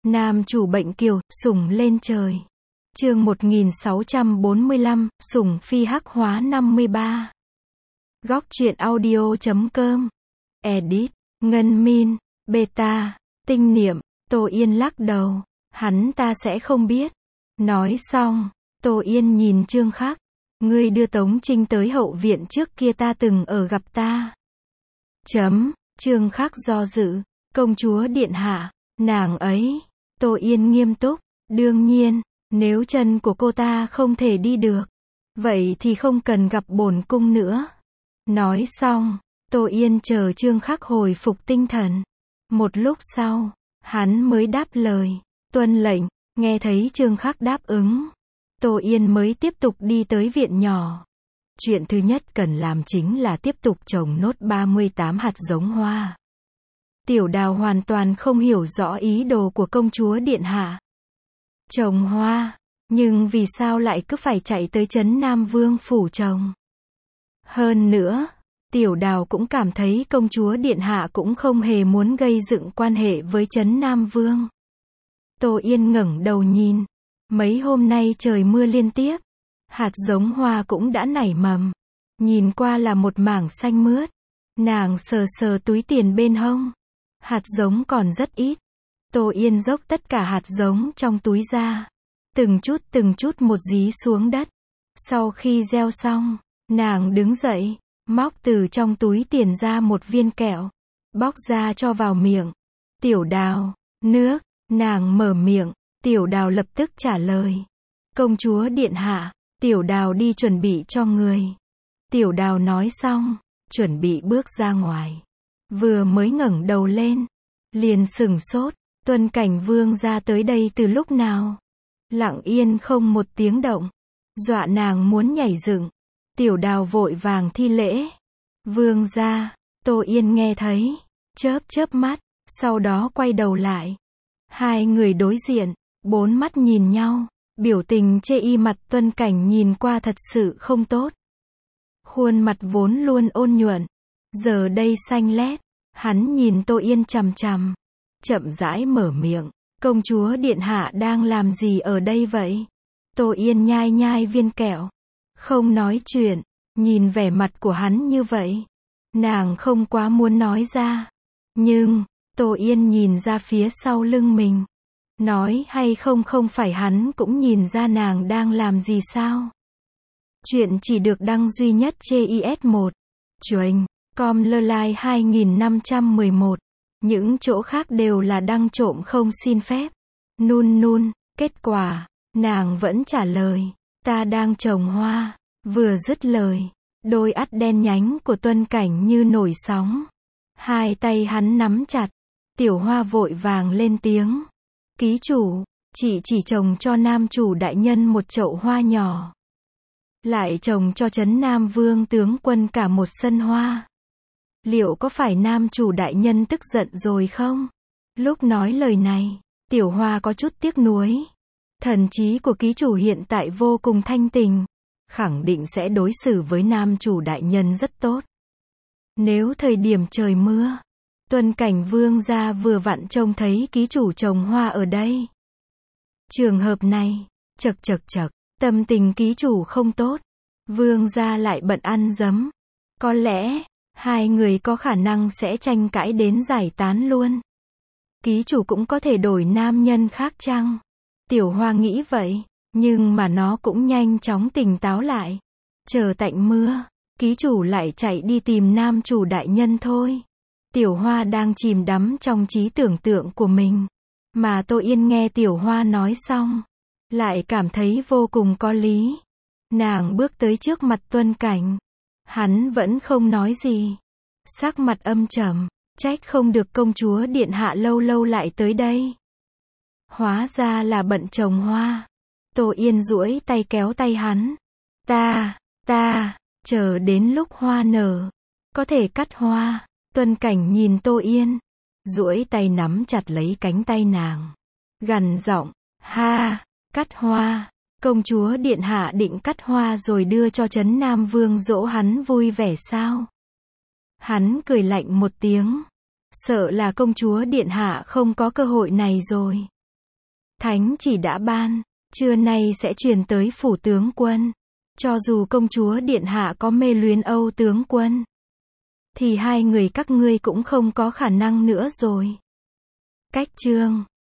Nam chủ bệnh kiều, sủng lên trời. Chương 1645, sủng phi hắc hóa 53. Góc truyện audio.com. Edit, Ngân Min, Beta, Tinh Niệm, Tô Yên lắc đầu. Hắn ta sẽ không biết. Nói xong, Tô Yên nhìn Trương Khắc. Ngươi đưa Tống Trinh tới hậu viện trước kia ta từng ở gặp ta. Trương Khắc do dự. Công chúa điện hạ, nàng ấy. Tô Yên nghiêm túc. Đương nhiên, nếu chân của cô ta không thể đi được, vậy thì không cần gặp bổn cung nữa. Nói xong, Tô Yên chờ Trương Khắc hồi phục tinh thần. Một lúc sau, hắn mới đáp lời. Tuân lệnh. Nghe thấy Trương Khắc đáp ứng, Tô Yên mới tiếp tục đi tới viện nhỏ. Chuyện thứ nhất cần làm chính là tiếp tục trồng nốt 38 hạt giống hoa. Tiểu Đào hoàn toàn không hiểu rõ ý đồ của công chúa điện hạ. Trồng hoa, nhưng vì sao lại cứ phải chạy tới trấn Nam Vương phủ trồng? Hơn nữa, Tiểu Đào cũng cảm thấy công chúa điện hạ cũng không hề muốn gây dựng quan hệ với trấn Nam Vương. Tô Yên ngẩng đầu nhìn. Mấy hôm nay trời mưa liên tiếp, hạt giống hoa cũng đã nảy mầm. Nhìn qua là một mảng xanh mướt. Nàng sờ sờ túi tiền bên hông. Hạt giống còn rất ít. Tô Yên dốc tất cả hạt giống trong túi ra. Từng chút một dí xuống đất. Sau khi gieo xong, nàng đứng dậy, móc từ trong túi tiền ra một viên kẹo. Bóc ra cho vào miệng. Tiểu Đào, nước. Nàng mở miệng, Tiểu Đào lập tức trả lời. Công chúa điện hạ, Tiểu Đào đi chuẩn bị cho người. Tiểu Đào nói xong, chuẩn bị bước ra ngoài. Vừa mới ngẩng đầu lên, liền sửng sốt. Tuân Cảnh Vương ra tới đây từ lúc nào? Lặng yên không một tiếng động. Dọa nàng muốn nhảy dựng. Tiểu Đào vội vàng thi lễ. Vương ra. Tô Yên nghe thấy, chớp mắt, sau đó quay đầu lại. Hai người đối diện, bốn mắt nhìn nhau, biểu tình chê y mặt Tuân Cảnh nhìn qua thật sự không tốt. Khuôn mặt vốn luôn ôn nhuận, giờ đây xanh lét. Hắn nhìn Tô Yên chằm chằm, chậm rãi mở miệng. Công chúa điện hạ đang làm gì ở đây vậy? Tô Yên nhai viên kẹo, không nói chuyện. Nhìn vẻ mặt của hắn như vậy, nàng không quá muốn nói ra. Nhưng Tô Yên nhìn ra phía sau lưng mình. Nói hay không phải hắn cũng nhìn ra nàng đang làm gì sao? Chuyện chỉ được đăng duy nhất trên IS1. Chuềnh, com lơ lai 2511. Những chỗ khác đều là đăng trộm không xin phép. Nun, kết quả, nàng vẫn trả lời. Ta đang trồng hoa. Vừa dứt lời, đôi ắt đen nhánh của Tuân Cảnh như nổi sóng. Hai tay hắn nắm chặt. Tiểu Hoa vội vàng lên tiếng. Ký chủ, chị chỉ trồng cho nam chủ đại nhân một chậu hoa nhỏ. Lại trồng cho trấn Nam Vương tướng quân cả một sân hoa. Liệu có phải nam chủ đại nhân tức giận rồi không? Lúc nói lời này, Tiểu Hoa có chút tiếc nuối. Thần trí của ký chủ hiện tại vô cùng thanh tình. Khẳng định sẽ đối xử với nam chủ đại nhân rất tốt. Nếu thời điểm trời mưa, Tuân Cảnh Vương gia vừa vặn trông thấy ký chủ trồng hoa ở đây. Trường hợp này, chậc, tâm tình ký chủ không tốt. Vương gia lại bận ăn dấm. Có lẽ, hai người có khả năng sẽ tranh cãi đến giải tán luôn. Ký chủ cũng có thể đổi nam nhân khác chăng? Tiểu Hoa nghĩ vậy, nhưng mà nó cũng nhanh chóng tỉnh táo lại. Chờ tạnh mưa, ký chủ lại chạy đi tìm nam chủ đại nhân thôi. Tiểu Hoa đang chìm đắm trong trí tưởng tượng của mình. Mà Tô Yên nghe Tiểu Hoa nói xong, lại cảm thấy vô cùng có lý. Nàng bước tới trước mặt Tuân Cảnh. Hắn vẫn không nói gì. Sắc mặt âm trầm, trách không được công chúa điện hạ lâu lại tới đây. Hóa ra là bận trồng hoa. Tô Yên duỗi tay kéo tay hắn. Ta, chờ đến lúc hoa nở, có thể cắt hoa. Tuân Cảnh nhìn Tô Yên, duỗi tay nắm chặt lấy cánh tay nàng. Gằn giọng, cắt hoa. Công chúa điện hạ định cắt hoa rồi đưa cho trấn Nam Vương dỗ hắn vui vẻ sao? Hắn cười lạnh một tiếng. Sợ là công chúa điện hạ không có cơ hội này rồi. Thánh chỉ đã ban, trưa nay sẽ truyền tới phủ tướng quân. Cho dù công chúa điện hạ có mê luyến Âu tướng quân, thì hai người các ngươi cũng không có khả năng nữa rồi. Cách chương